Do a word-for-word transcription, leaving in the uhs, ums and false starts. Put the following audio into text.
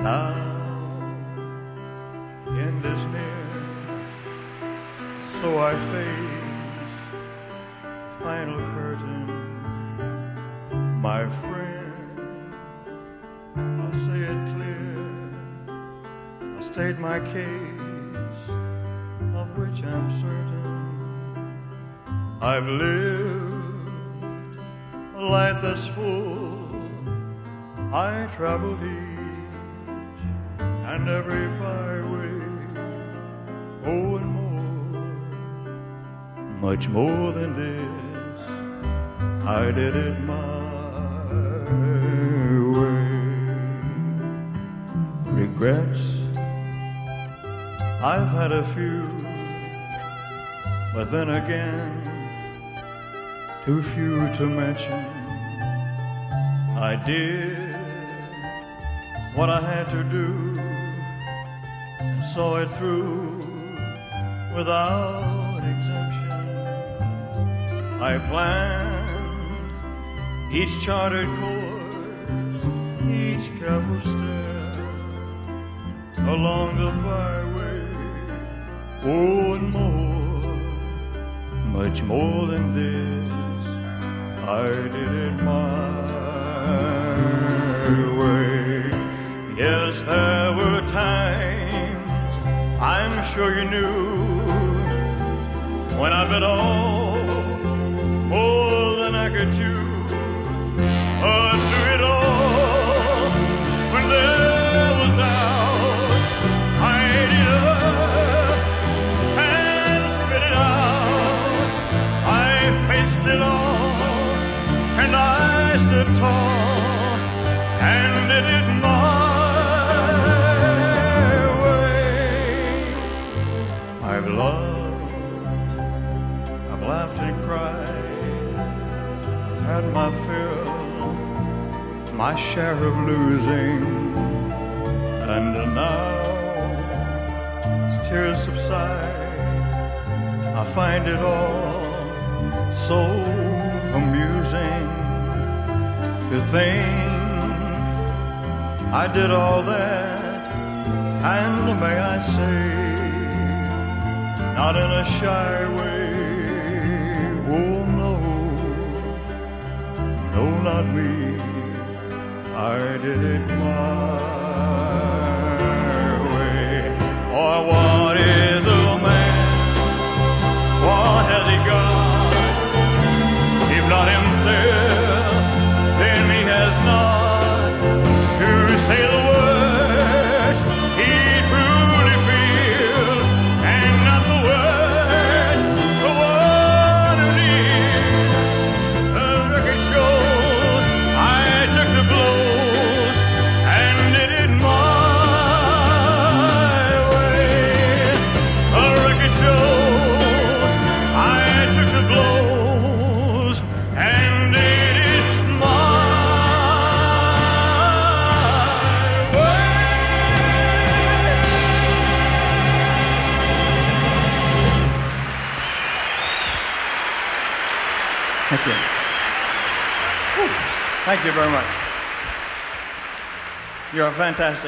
Now the end is near, so I face the final curtain. My friend, I'll say it clear, I'll state my case, of which I'm certain. I've lived a life that's full. I traveled each and every byway, oh, and more, much more than this, I did it my way. Regrets, I've had a few, but then again, too few to mention. I did what I had to do and saw it through without exemption. I planned each charted course, each careful step along the byway, oh, and more, much more than this, I did it my way. Yes, there were times, I'm sure you knew, when I bit off more than I could chew. But through it all, when there was doubt, I ate it up and spit it out. I faced it all, and I stood tall and did it my way. I've loved, I've laughed and cried, I've had my fill, my share of losing, and now as tears subside, I find it all so amusing to think I did all that, and may I say, not in a shy way, oh no, no, not me, I did it my way. Or what is a man? What has he got? If not himself, then he has not to say the words he truly feels, and not the words the one who needs. The record shows I took the blows and did it my way. The record shows I took the blows and did it my way. Thank you. Whew. Thank you very much. You're fantastic.